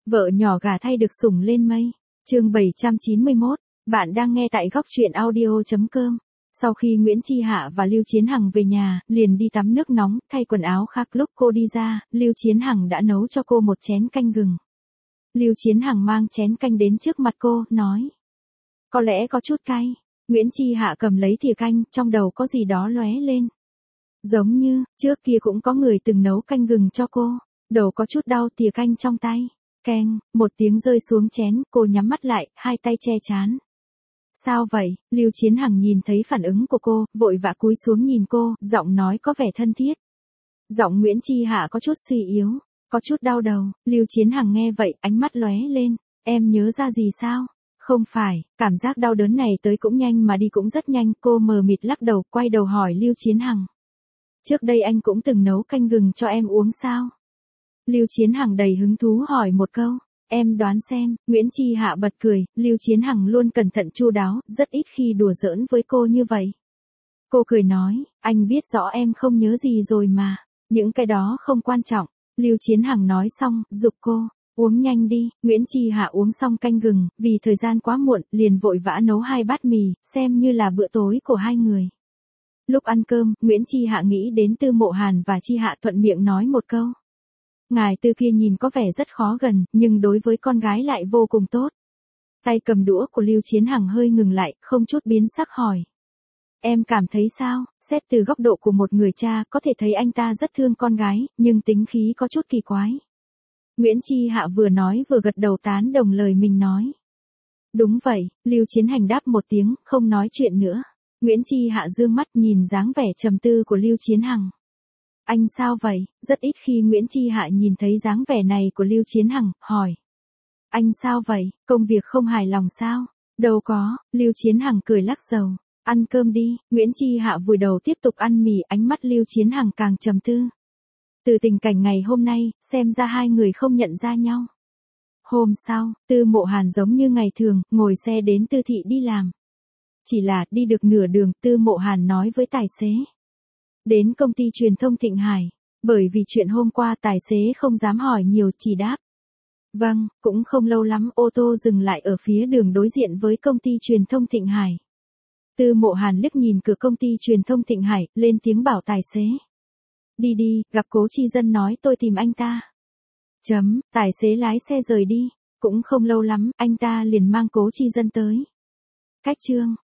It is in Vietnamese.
Vợ nhỏ gả thay được sủng lên mây. Chương 791, bạn đang nghe tại góc truyện audio.com. Sau khi Nguyễn Chi Hạ và Lưu Chiến Hằng về nhà, liền đi tắm nước nóng, thay quần áo khác. Lúc cô đi ra, Lưu Chiến Hằng đã nấu cho cô một chén canh gừng. Lưu Chiến Hằng mang chén canh đến trước mặt cô, nói: "Có lẽ có chút cay." Nguyễn Chi Hạ cầm lấy thìa canh, trong đầu có gì đó lóe lên. Giống như, trước kia cũng có người từng nấu canh gừng cho cô. Đầu có chút đau, thìa canh trong tay. Keng, một tiếng rơi xuống chén, cô nhắm mắt lại, hai tay che trán. "Sao vậy?" Lưu Chiến Hằng nhìn thấy phản ứng của cô, vội vã cúi xuống nhìn cô, giọng nói có vẻ thân thiết. Giọng Nguyễn Chi Hạ có chút suy yếu, có chút đau đầu. Lưu Chiến Hằng nghe vậy, ánh mắt lóe lên. "Em nhớ ra gì sao?" "Không phải." Cảm giác đau đớn này tới cũng nhanh mà đi cũng rất nhanh. Cô mờ mịt lắc đầu, quay đầu hỏi Lưu Chiến Hằng: "Trước đây anh cũng từng nấu canh gừng cho em uống sao?" Lưu Chiến Hằng đầy hứng thú hỏi một câu. "Em đoán xem." Nguyễn Chi Hạ bật cười. Lưu Chiến Hằng luôn cẩn thận chu đáo, rất ít khi đùa giỡn với cô như vậy. Cô cười nói: "Anh biết rõ em không nhớ gì rồi mà. Những cái đó không quan trọng." Lưu Chiến Hằng nói xong, giục cô: "Uống nhanh đi." Nguyễn Chi Hạ uống xong canh gừng, vì thời gian quá muộn, liền vội vã nấu 2 bát mì, xem như là bữa tối của hai người. Lúc ăn cơm, Nguyễn Chi Hạ nghĩ đến Tư Mộ Hàn và Chi Hạ thuận miệng nói một câu: "Ngài Tư kia nhìn có vẻ rất khó gần, nhưng đối với con gái lại vô cùng tốt." Tay cầm đũa của Lưu Chiến Hằng hơi ngừng lại, không chút biến sắc hỏi: "Em cảm thấy sao?" Xét từ góc độ của một người cha, có thể thấy anh ta rất thương con gái, nhưng tính khí có chút kỳ quái. Nguyễn Chi Hạ vừa nói vừa gật đầu tán đồng lời mình nói. "Đúng vậy." Lưu Chiến Hằng đáp một tiếng, không nói chuyện nữa. Nguyễn Chi Hạ dương mắt nhìn dáng vẻ trầm tư của Lưu Chiến Hằng. "Anh sao vậy?" Rất ít khi Nguyễn Chi Hạ nhìn thấy dáng vẻ này của Lưu Chiến Hằng, hỏi: "Anh sao vậy, công việc không hài lòng sao?" "Đâu có." Lưu Chiến Hằng cười lắc đầu. "Ăn cơm đi." Nguyễn Chi Hạ vùi đầu tiếp tục ăn mì, ánh mắt Lưu Chiến Hằng càng trầm tư. Từ tình cảnh ngày hôm nay, xem ra hai người không nhận ra nhau. Hôm sau, Tư Mộ Hàn giống như ngày thường, ngồi xe đến Tư thị đi làm. Chỉ là, đi được nửa đường, Tư Mộ Hàn nói với tài xế: "Đến công ty truyền thông Thịnh Hải." Bởi vì chuyện hôm qua, tài xế không dám hỏi nhiều, chỉ đáp: "Vâng." Cũng không lâu lắm, ô tô dừng lại ở phía đường đối diện với công ty truyền thông Thịnh Hải. Tư Mộ Hàn liếc nhìn cửa công ty truyền thông Thịnh Hải, lên tiếng bảo tài xế: "Đi đi, gặp Cố Chi Dân nói tôi tìm anh ta." Tài xế lái xe rời đi. Cũng không lâu lắm, anh ta liền mang Cố Chi Dân tới. Cách chương